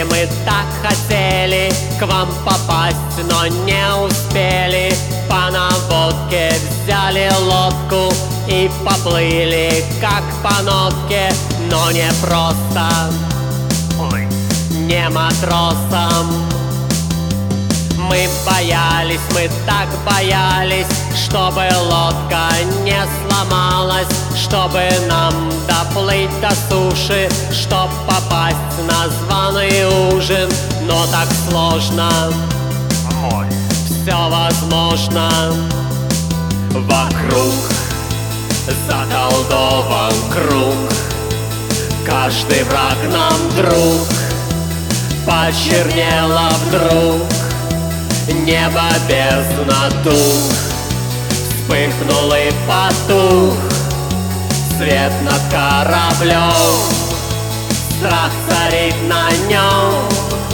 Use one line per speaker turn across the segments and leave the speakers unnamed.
хотели, мы так хотели к вам попасть, но не успели. По наводке взяли лодку и поплыли, как по нотке, но не просто, не матросом. Мы боялись, мы так боялись, чтобы лодка не сломалась, чтобы нам доплыть до суши, чтоб попасть на званый ужин. Но так сложно, все возможно. Вокруг заколдован круг, каждый враг нам друг. Почернело вдруг небо, бездна, дух. Вспыхнул и потух свет над кораблем. Страх царит на нем.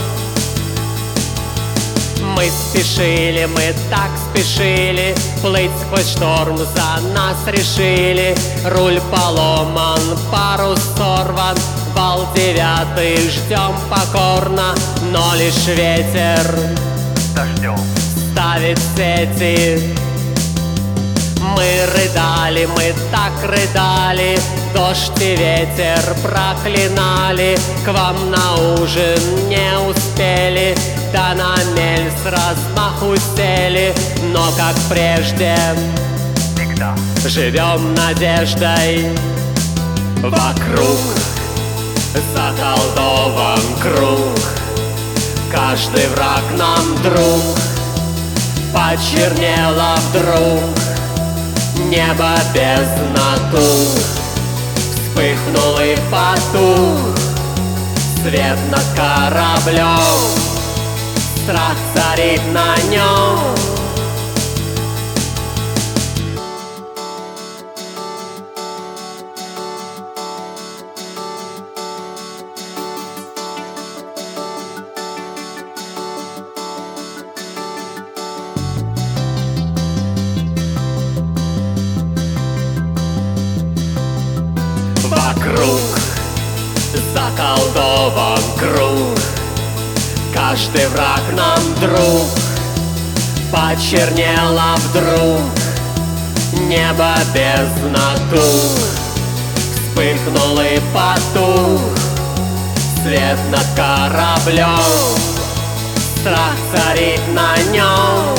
Мы спешили, мы так спешили, плыть сквозь шторм за нас решили. Руль поломан, парус сорван, вал 9 ждем покорно, но лишь ветер ставит сети. Мы рыдали, мы так рыдали, дождь и ветер проклинали. К вам на ужин не успели, да на мель с размаху сели. Но как прежде всегда живем надеждой. Вокруг заколдован круг, каждый враг нам друг. Почернело вдруг небо, бездна, тух. Вспыхнул и потух свет над кораблем. Страх царит на нем. Вокруг заколдован круг, каждый враг нам друг. Почернело вдруг небо, бездна, тух. Вспыхнул и потух свет над кораблем. Страх царит на нем.